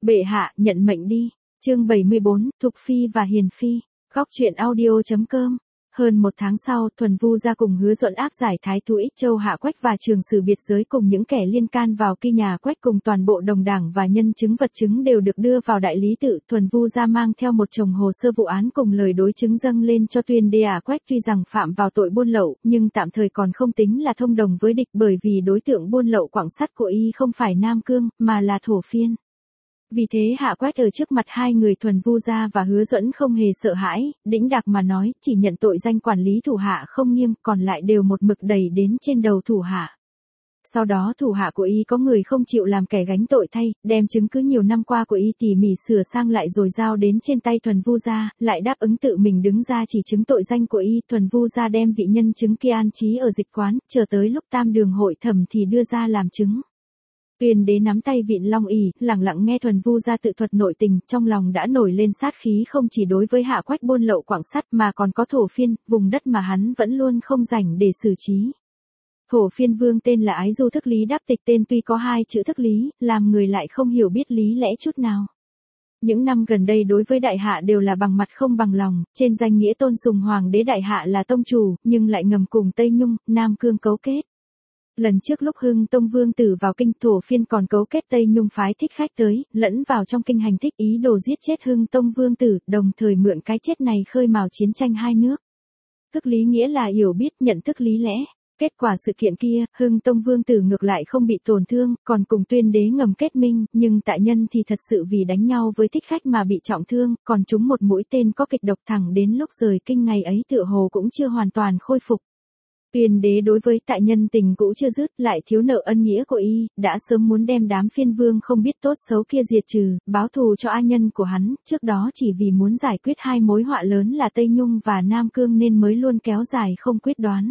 Bệ hạ, nhận mệnh đi. Chương 74, Thục Phi và Hiền Phi. Góc truyện audio.com. Hơn một tháng sau, Thuần Vu gia cùng Hứa Duẫn áp giải Thái Thú Ích Châu Hạ Quách và Trường Sử Biệt Giới cùng những kẻ liên can vào Ki nhà Quách cùng toàn bộ đồng đảng và nhân chứng vật chứng đều được đưa vào đại lý tự. Thuần Vu gia mang theo một chồng hồ sơ vụ án cùng lời đối chứng dâng lên cho Tuyên đế Hạ Quách, tuy rằng phạm vào tội buôn lậu, nhưng tạm thời còn không tính là thông đồng với địch, bởi vì đối tượng buôn lậu quặng sắt của y không phải Nam Cương, mà là Thổ Phiên. Vì thế Hạ Quách ở trước mặt hai người Thuần Vu gia và Hứa Duẫn không hề sợ hãi, đĩnh đạc mà nói, chỉ nhận tội danh quản lý thủ hạ không nghiêm, còn lại đều một mực đẩy đến trên đầu thủ hạ. Sau đó thủ hạ của y có người không chịu làm kẻ gánh tội thay, đem chứng cứ nhiều năm qua của y tỉ mỉ sửa sang lại rồi giao đến trên tay Thuần Vu gia, lại đáp ứng tự mình đứng ra chỉ chứng tội danh của y. Thuần Vu gia đem vị nhân chứng kia an trí ở dịch quán, chờ tới lúc tam đường hội thẩm thì đưa ra làm chứng. Tuyên đế nắm tay Vịn Long ỷ, lặng lặng nghe Thuần Vu gia tự thuật nội tình, trong lòng đã nổi lên sát khí không chỉ đối với Hạ Quách buôn lậu quặng sắt mà còn có Thổ Phiên, vùng đất mà hắn vẫn luôn không rảnh để xử trí. Thổ Phiên vương tên là Ái Du Thức Lý Đáp Tịch, tên tuy có hai chữ thức lý, làm người lại không hiểu biết lý lẽ chút nào. Những năm gần đây đối với đại hạ đều là bằng mặt không bằng lòng, trên danh nghĩa tôn sùng hoàng đế đại hạ là tông chủ, nhưng lại ngầm cùng Tây Nhung, Nam Cương cấu kết. Lần trước lúc Hưng Tông Vương tử vào kinh, Thổ Phiên còn cấu kết Tây Nhung phái thích khách tới, lẫn vào trong kinh hành thích ý đồ giết chết Hưng Tông Vương tử, đồng thời mượn cái chết này khơi mào chiến tranh hai nước. Thức lý nghĩa là hiểu biết, nhận thức lý lẽ. Kết quả sự kiện kia, Hưng Tông Vương tử ngược lại không bị tổn thương, còn cùng Tuyên đế ngầm kết minh, nhưng tại nhân thì thật sự vì đánh nhau với thích khách mà bị trọng thương, còn trúng một mũi tên có kịch độc, thẳng đến lúc rời kinh ngày ấy tựa hồ cũng chưa hoàn toàn khôi phục. Tuyên đế đối với tại nhân tình cũ chưa dứt, lại thiếu nợ ân nghĩa của y, đã sớm muốn đem đám phiên vương không biết tốt xấu kia diệt trừ, báo thù cho a nhân của hắn, trước đó chỉ vì muốn giải quyết hai mối họa lớn là Tây Nhung và Nam Cương nên mới luôn kéo dài không quyết đoán.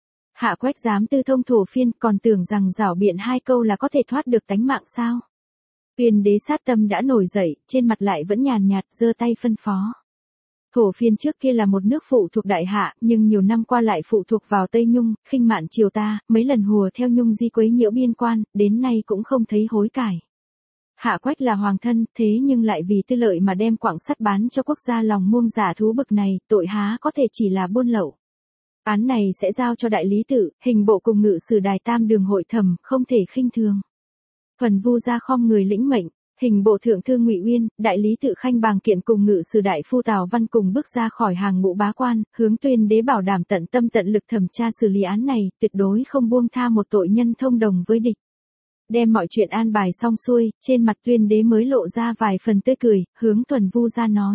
Hạ Quách dám tư thông Thổ Phiên, còn tưởng rằng giảo biện hai câu là có thể thoát được tánh mạng sao? Tuyên đế sát tâm đã nổi dậy, trên mặt lại vẫn nhàn nhạt, giơ tay phân phó. Thổ Phiên trước kia là một nước phụ thuộc đại hạ, nhưng nhiều năm qua lại phụ thuộc vào Tây Nhung, khinh mạn triều ta, mấy lần hùa theo Nhung di quấy nhiễu biên quan, đến nay cũng không thấy hối cải. Hạ Quách là hoàng thân, thế nhưng lại vì tư lợi mà đem quặng sắt bán cho quốc gia lòng muông giả thú bực này, tội há có thể chỉ là buôn lậu. Án này sẽ giao cho đại lý tự, hình bộ cùng ngự sử đài tam đường hội thẩm, không thể khinh thường. Thuần Vu gia khom người lĩnh mệnh. Hình bộ thượng thư Ngụy Uyên, đại lý tự Khanh Bàng Kiện cùng ngự sử đại phu Tào Văn cùng bước ra khỏi hàng ngũ bá quan, hướng Tuyên đế bảo đảm tận tâm tận lực thẩm tra xử lý án này, tuyệt đối không buông tha một tội nhân thông đồng với địch. Đem mọi chuyện an bài xong xuôi, trên mặt Tuyên đế mới lộ ra vài phần tươi cười, hướng Thuần Vu gia nói.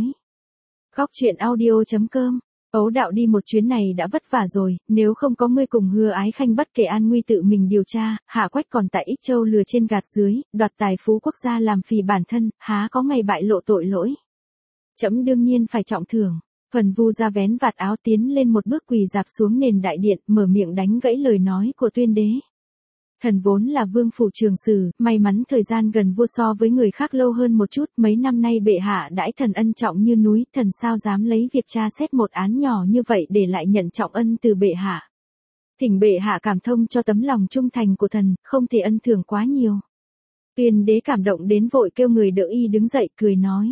Góc truyện audio.com. Ấu đạo đi một chuyến này đã vất vả rồi, nếu không có ngươi cùng Hứa Ái Khanh bất kể an nguy tự mình điều tra, Hạ Quách còn tại Ích Châu lừa trên gạt dưới, đoạt tài phú quốc gia làm phì bản thân, há có ngày bại lộ tội lỗi. Trẫm đương nhiên phải trọng thưởng. Thuần Vu gia vén vạt áo tiến lên một bước quỳ dạp xuống nền đại điện, mở miệng đánh gãy lời nói của Tuyên đế. Thần vốn là vương phủ Trường Sử, may mắn thời gian gần vua so với người khác lâu hơn một chút, mấy năm nay bệ hạ đãi thần ân trọng như núi, thần sao dám lấy việc tra xét một án nhỏ như vậy để lại nhận trọng ân từ bệ hạ. Thỉnh bệ hạ cảm thông cho tấm lòng trung thành của thần, không thể ân thưởng quá nhiều. Tuyên đế cảm động đến vội kêu người đỡ y đứng dậy, cười nói.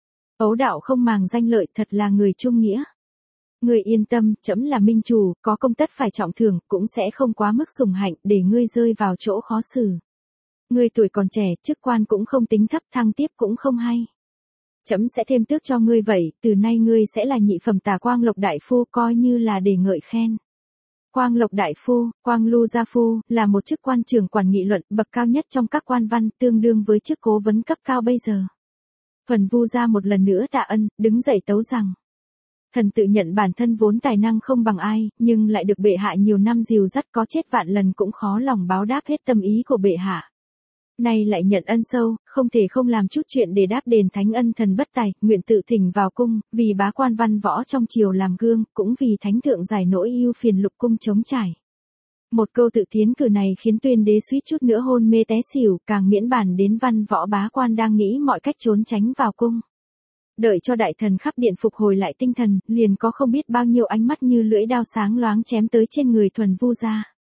Ấu đạo không màng danh lợi, thật là người trung nghĩa. Ngươi yên tâm, trẫm là minh chủ, có công tất phải trọng thưởng, cũng sẽ không quá mức sủng hạnh, để ngươi rơi vào chỗ khó xử. Ngươi tuổi còn trẻ, chức quan cũng không tính thấp, thăng tiếp cũng không hay. Trẫm sẽ thêm tước cho ngươi vậy, từ nay ngươi sẽ là nhị phẩm tả Quang Lộc đại phu, coi như là để ngợi khen. Quang Lộc đại phu, Quang Lu gia phu, là một chức quan trưởng quản nghị luận, bậc cao nhất trong các quan văn, tương đương với chức cố vấn cấp cao bây giờ. Thuần Vu gia một lần nữa tạ ân, đứng dậy tấu rằng. Thần tự nhận bản thân vốn tài năng không bằng ai, nhưng lại được bệ hạ nhiều năm dìu dắt, có chết vạn lần cũng khó lòng báo đáp hết tâm ý của bệ hạ. Nay lại nhận ân sâu, không thể không làm chút chuyện để đáp đền thánh ân, thần bất tài, nguyện tự thỉnh vào cung, vì bá quan văn võ trong triều làm gương, cũng vì thánh thượng giải nỗi ưu phiền lục cung chống trải. Một câu tự tiến cử này khiến Tuyên đế suýt chút nữa hôn mê té xỉu, càng miễn bàn đến văn võ bá quan đang nghĩ mọi cách trốn tránh vào cung. Đợi cho đại thần khắp điện phục hồi lại tinh thần, liền có không biết bao nhiêu ánh mắt như lưỡi đao sáng loáng chém tới trên người Thuần Vu gia.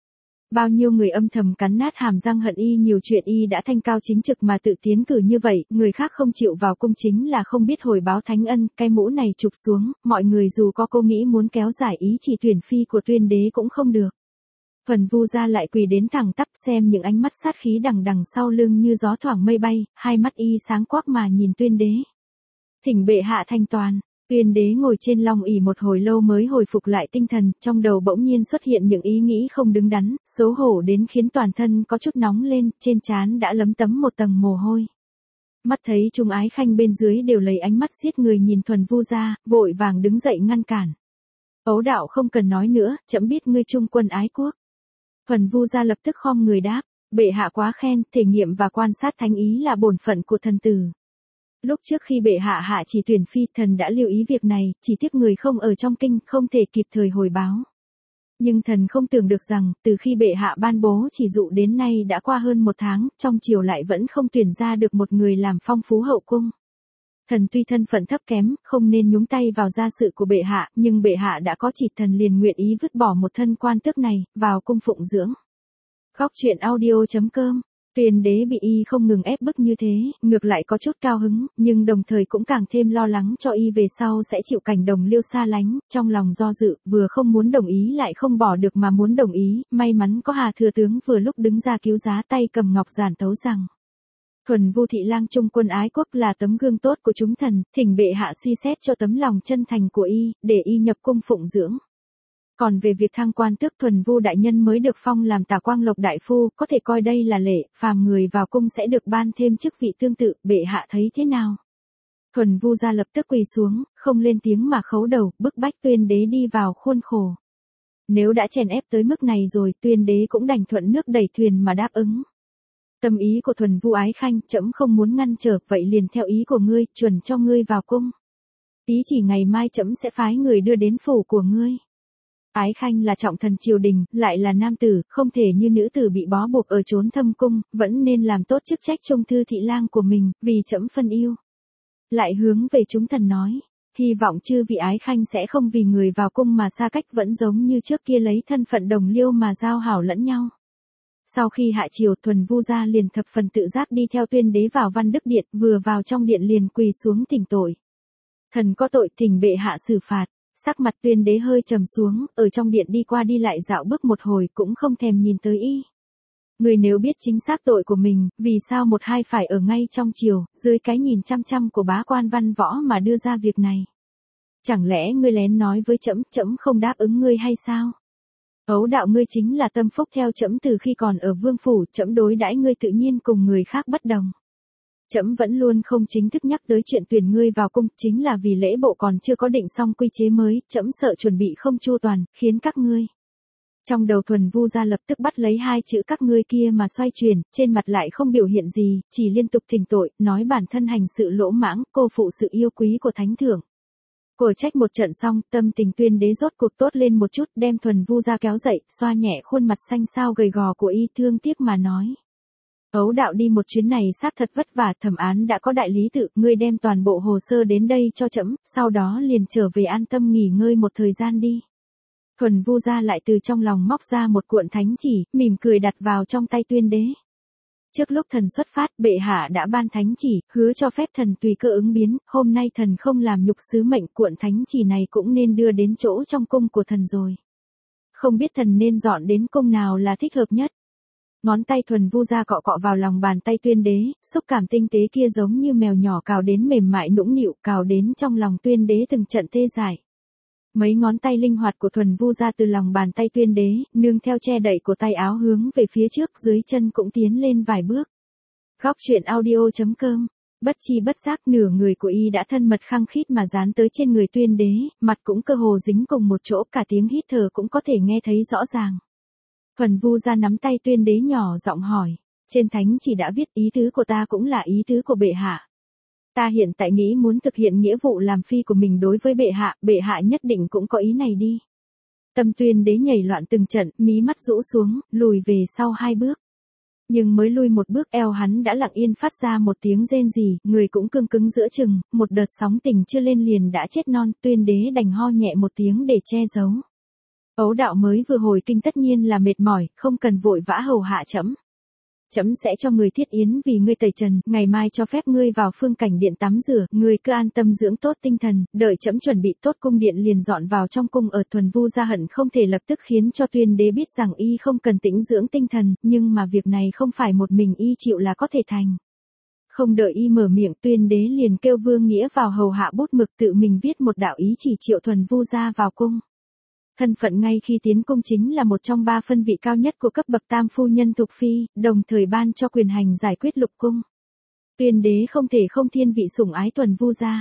Bao nhiêu người âm thầm cắn nát hàm răng hận y nhiều chuyện y đã thanh cao chính trực mà tự tiến cử như vậy, người khác không chịu vào cung chính là không biết hồi báo thánh ân, cái mũ này chụp xuống, mọi người dù có cô nghĩ muốn kéo giải ý chỉ tuyển phi của Tuyên đế cũng không được. Thuần Vu Gia lại quỳ đến thẳng tắp xem những ánh mắt sát khí đằng đằng sau lưng như gió thoảng mây bay, hai mắt y sáng quắc mà nhìn Tuyên đế. Thỉnh bệ hạ thanh toàn. Tuyên đế ngồi trên long ỷ một hồi lâu mới hồi phục lại tinh thần, trong đầu bỗng nhiên xuất hiện những ý nghĩ không đứng đắn, xấu hổ đến khiến toàn thân có chút nóng lên, trên trán đã lấm tấm một tầng mồ hôi. Mắt thấy Trung Ái Khanh bên dưới đều lấy ánh mắt giết người nhìn Thuần Vu Gia, vội vàng đứng dậy ngăn cản. Ấu đạo không cần nói nữa, trẫm biết ngươi trung quân ái quốc. Thuần Vu Gia lập tức khom người đáp, bệ hạ quá khen, thể nghiệm và quan sát thánh ý là bổn phận của thần tử. Lúc trước khi bệ hạ hạ chỉ tuyển phi, thần đã lưu ý việc này, chỉ tiếc người không ở trong kinh, không thể kịp thời hồi báo. Nhưng thần không tưởng được rằng, từ khi bệ hạ ban bố chỉ dụ đến nay đã qua hơn 1 tháng, trong triều lại vẫn không tuyển ra được một người làm phong phú hậu cung. Thần tuy thân phận thấp kém, không nên nhúng tay vào gia sự của bệ hạ, nhưng bệ hạ đã có chỉ, thần liền nguyện ý vứt bỏ một thân quan tước này, vào cung phụng dưỡng. Góc truyện audio.com. Tuyên đế bị y không ngừng ép bức như thế, ngược lại có chút cao hứng, nhưng đồng thời cũng càng thêm lo lắng cho y về sau sẽ chịu cảnh đồng liêu xa lánh, trong lòng do dự, vừa không muốn đồng ý lại không bỏ được mà muốn đồng ý, may mắn có Hà thừa tướng vừa lúc đứng ra cứu giá, tay cầm ngọc giản tấu rằng. Thuần Vu thị lang trung quân ái quốc là tấm gương tốt của chúng thần, thỉnh bệ hạ suy xét cho tấm lòng chân thành của y, để y nhập cung phụng dưỡng. Còn về việc thăng quan tước, Thuần Vu đại nhân mới được phong làm Tả Quang Lộc đại phu, có thể coi đây là lệ, phàm người vào cung sẽ được ban thêm chức vị tương tự, bệ hạ thấy thế nào? Thuần Vu Gia lập tức quỳ xuống, không lên tiếng mà khấu đầu, bức bách Tuyên đế đi vào khuôn khổ. Nếu đã chèn ép tới mức này rồi, Tuyên đế cũng đành thuận nước đẩy thuyền mà đáp ứng. Tâm ý của Thuần Vu Ái Khanh, trẫm không muốn ngăn trở, vậy liền theo ý của ngươi, chuẩn cho ngươi vào cung. Ý chỉ ngày mai trẫm sẽ phái người đưa đến phủ của ngươi. Ái Khanh là trọng thần triều đình, lại là nam tử, không thể như nữ tử bị bó buộc ở chốn thâm cung, vẫn nên làm tốt chức trách trung thư thị lang của mình, vì trẫm phân yêu. Lại hướng về chúng thần nói, hy vọng chư vị Ái Khanh sẽ không vì người vào cung mà xa cách, vẫn giống như trước kia lấy thân phận đồng liêu mà giao hảo lẫn nhau. Sau khi hạ triều, Thuần Vu Gia liền thập phần tự giác đi theo Tuyên đế vào Văn Đức Điện, vừa vào trong điện liền quỳ xuống thỉnh tội. Thần có tội, thỉnh bệ hạ xử phạt. Sắc mặt Tuyên đế hơi trầm xuống, ở trong điện đi qua đi lại dạo bước một hồi cũng không thèm nhìn tới y. Người nếu biết chính xác tội của mình, vì sao một hai phải ở ngay trong triều, dưới cái nhìn chăm chăm của bá quan văn võ mà đưa ra việc này? Chẳng lẽ ngươi lén nói với trẫm, trẫm không đáp ứng ngươi hay sao? Ấu đạo, ngươi chính là tâm phúc theo trẫm từ khi còn ở vương phủ, trẫm đối đãi ngươi tự nhiên cùng người khác bất đồng. Trẫm vẫn luôn không chính thức nhắc tới chuyện tuyển ngươi vào cung, chính là vì lễ bộ còn chưa có định xong quy chế mới, trẫm sợ chuẩn bị không chu toàn, khiến các ngươi. Trong đầu Thuần Vu Gia lập tức bắt lấy hai chữ các ngươi kia mà xoay chuyển, trên mặt lại không biểu hiện gì, chỉ liên tục thỉnh tội, nói bản thân hành sự lỗ mãng, cô phụ sự yêu quý của thánh thượng. Cổ trách một trận xong, tâm tình Tuyên đế rốt cuộc tốt lên một chút, đem Thuần Vu Gia kéo dậy, xoa nhẹ khuôn mặt xanh xao gầy gò của y, thương tiếc mà nói. Ấu đạo đi một chuyến này xác thật vất vả, thẩm án đã có đại lý tự, ngươi đem toàn bộ hồ sơ đến đây cho trẫm, sau đó liền trở về an tâm nghỉ ngơi một thời gian đi. Thuần Vu Gia lại từ trong lòng móc ra một cuộn thánh chỉ, mỉm cười đặt vào trong tay Tuyên đế. Trước lúc thần xuất phát, bệ hạ đã ban thánh chỉ, hứa cho phép thần tùy cơ ứng biến, hôm nay thần không làm nhục sứ mệnh, cuộn thánh chỉ này cũng nên đưa đến chỗ trong cung của thần rồi. Không biết thần nên dọn đến cung nào là thích hợp nhất. Ngón tay Thuần Vu Gia cọ cọ vào lòng bàn tay Tuyên đế, xúc cảm tinh tế kia giống như mèo nhỏ cào đến mềm mại nũng nịu, cào đến trong lòng Tuyên đế từng trận tê dại. Mấy ngón tay linh hoạt của Thuần Vu Gia từ lòng bàn tay Tuyên đế, nương theo che đậy của tay áo hướng về phía trước, dưới chân cũng tiến lên vài bước. Góc truyện audio.com. Bất chi bất giác nửa người của y đã thân mật khăng khít mà dán tới trên người Tuyên đế, mặt cũng cơ hồ dính cùng một chỗ, cả tiếng hít thở cũng có thể nghe thấy rõ ràng. Thuần Vu Gia nắm tay Tuyên đế nhỏ giọng hỏi, trên thánh chỉ đã viết ý tứ của ta cũng là ý tứ của bệ hạ. Ta hiện tại nghĩ muốn thực hiện nghĩa vụ làm phi của mình đối với bệ hạ nhất định cũng có ý này đi. Tâm Tuyên đế nhảy loạn từng trận, mí mắt rũ xuống, lùi về sau 2 bước. Nhưng mới lui một bước, eo hắn đã lặng yên phát ra một tiếng rên rỉ, người cũng cương cứng giữa chừng, một đợt sóng tình chưa lên liền đã chết non, Tuyên đế đành ho nhẹ một tiếng để che giấu. Ấu đạo mới vừa hồi kinh tất nhiên là mệt mỏi, không cần vội vã hầu hạ trẫm. Trẫm sẽ cho người thiết yến vì ngươi tẩy trần, ngày mai cho phép ngươi vào phương cảnh điện tắm rửa, ngươi cứ an tâm dưỡng tốt tinh thần, đợi trẫm chuẩn bị tốt cung điện liền dọn vào trong cung. Ở Thuần Vu gia hận không thể lập tức khiến cho Tuyên đế biết rằng y không cần tĩnh dưỡng tinh thần, nhưng mà việc này không phải một mình y chịu là có thể thành. Không đợi y mở miệng, Tuyên đế liền kêu Vương Nghĩa vào hầu hạ bút mực tự mình viết một đạo ý chỉ triệu Thuần Vu gia vào cung. Thân phận ngay khi tiến cung chính là một trong 3 phân vị cao nhất của cấp bậc tam phu nhân Thục Phi, đồng thời ban cho quyền hành giải quyết lục cung. Tuyên đế không thể không thiên vị sủng ái Thuần Vu gia.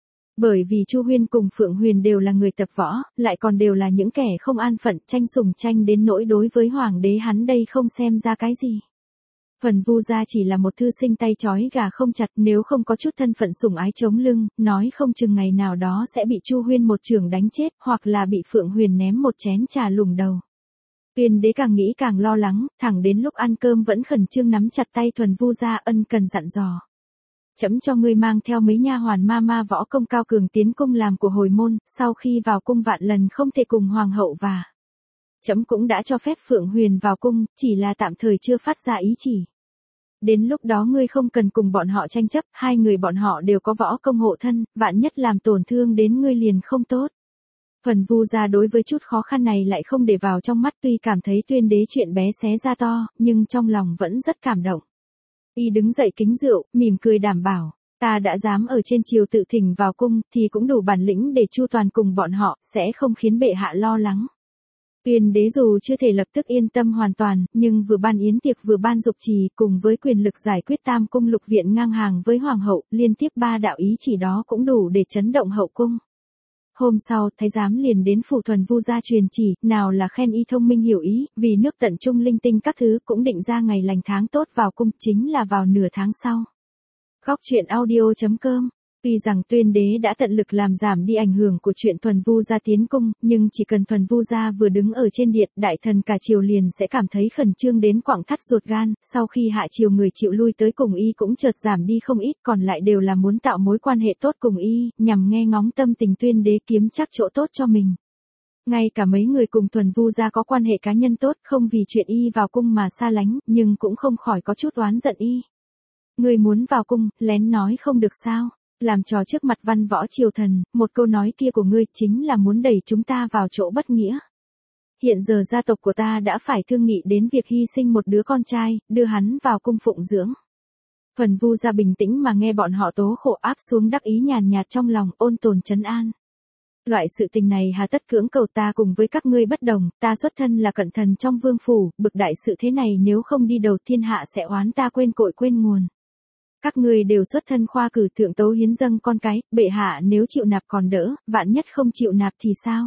Bởi vì Chu Huyên cùng Phượng Huyền đều là người tập võ, lại còn đều là những kẻ không an phận, tranh sủng tranh đến nỗi đối với hoàng đế hắn đây không xem ra cái gì. Thuần Vu gia chỉ là một thư sinh tay trói gà không chặt, nếu không có chút thân phận sủng ái chống lưng, nói không chừng ngày nào đó sẽ bị Chu Huyên một chưởng đánh chết, hoặc là bị Phượng Huyền ném một chén trà lủng đầu. Tuyên đế càng nghĩ càng lo lắng, thẳng đến lúc ăn cơm vẫn khẩn trương nắm chặt tay Thuần Vu gia, ân cần dặn dò. Trẫm cho ngươi mang theo mấy nha hoàn ma võ công cao cường tiến cung làm của hồi môn, sau khi vào cung vạn lần không thể cùng hoàng hậu và. Trẫm cũng đã cho phép Phượng Huyền vào cung, chỉ là tạm thời chưa phát ra ý chỉ. Đến lúc đó ngươi không cần cùng bọn họ tranh chấp, 2 người bọn họ đều có võ công hộ thân, vạn nhất làm tổn thương đến ngươi liền không tốt. Thuần Vu gia đối với chút khó khăn này lại không để vào trong mắt, tuy cảm thấy Tuyên đế chuyện bé xé ra to, nhưng trong lòng vẫn rất cảm động. Y đứng dậy kính rượu, mỉm cười đảm bảo, ta đã dám ở trên triều tự thỉnh vào cung, thì cũng đủ bản lĩnh để chu toàn cùng bọn họ, sẽ không khiến bệ hạ lo lắng. Tuyên đế dù chưa thể lập tức yên tâm hoàn toàn, nhưng vừa ban yến tiệc vừa ban dục trì, cùng với quyền lực giải quyết tam cung lục viện ngang hàng với hoàng hậu, liên tiếp 3 đạo ý chỉ đó cũng đủ để chấn động hậu cung. Hôm sau, thái giám liền đến phủ Thuần Vu gia truyền chỉ, nào là khen y thông minh hiểu ý, vì nước tận trung linh tinh các thứ, cũng định ra ngày lành tháng tốt vào cung, chính là vào nửa tháng sau. Góc truyện audio.com. Tuy rằng Tuyên đế đã tận lực làm giảm đi ảnh hưởng của chuyện Thuần Vu gia tiến cung, nhưng chỉ cần Thuần Vu gia vừa đứng ở trên điện, đại thần cả triều liền sẽ cảm thấy khẩn trương đến quặng thắt ruột gan, sau khi hạ triều người chịu lui tới cùng y cũng chợt giảm đi không ít, còn lại đều là muốn tạo mối quan hệ tốt cùng y, nhằm nghe ngóng tâm tình Tuyên đế kiếm chắc chỗ tốt cho mình. Ngay cả mấy người cùng Thuần Vu gia có quan hệ cá nhân tốt, không vì chuyện y vào cung mà xa lánh, nhưng cũng không khỏi có chút oán giận y. Ngươi muốn vào cung, lén nói không được sao? Làm trò trước mặt văn võ triều thần, một câu nói kia của ngươi chính là muốn đẩy chúng ta vào chỗ bất nghĩa. Hiện giờ gia tộc của ta đã phải thương nghị đến việc hy sinh một đứa con trai, đưa hắn vào cung phụng dưỡng. Thuần Vu gia bình tĩnh mà nghe bọn họ tố khổ, áp xuống đắc ý nhàn nhạt trong lòng, ôn tồn trấn an. Loại sự tình này hà tất cưỡng cầu, ta cùng với các ngươi bất đồng, ta xuất thân là cận thần trong vương phủ, bực đại sự thế này nếu không đi đầu thiên hạ sẽ oán ta quên cội quên nguồn. Các ngươi đều xuất thân khoa cử thượng tấu hiến dâng con cái, bệ hạ nếu chịu nạp còn đỡ, vạn nhất không chịu nạp thì sao?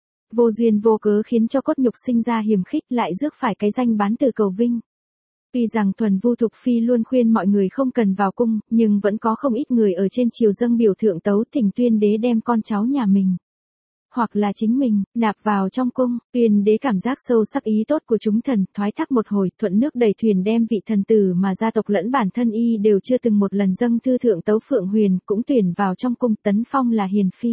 Vô duyên vô cớ khiến cho cốt nhục sinh ra hiềm khích, lại rước phải cái danh bán từ cầu vinh. Tuy rằng Thuần Vu Thục Phi luôn khuyên mọi người không cần vào cung, nhưng vẫn có không ít người ở trên triều dâng biểu thượng tấu thỉnh Tuyên đế đem con cháu nhà mình, hoặc là chính mình, nạp vào trong cung. Tuyên đế cảm giác sâu sắc ý tốt của chúng thần, thoái thác một hồi, thuận nước đẩy thuyền đem vị thần tử mà gia tộc lẫn bản thân y đều chưa từng một lần dâng thư thượng tấu Phượng Huyền, cũng tuyển vào trong cung, tấn phong là hiền phi.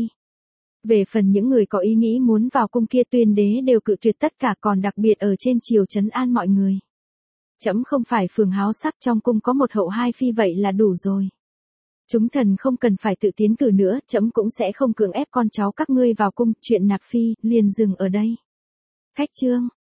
Về phần những người có ý nghĩ muốn vào cung kia, Tuyên đế đều cự tuyệt tất cả, còn đặc biệt ở trên triều trấn an mọi người. Trẫm không phải phường háo sắc, trong cung có một hậu 2 phi vậy là đủ rồi. Chúng thần không cần phải tự tiến cử nữa, trẫm cũng sẽ không cưỡng ép con cháu các ngươi vào cung, chuyện nạp phi, liền dừng ở đây. Khách chương.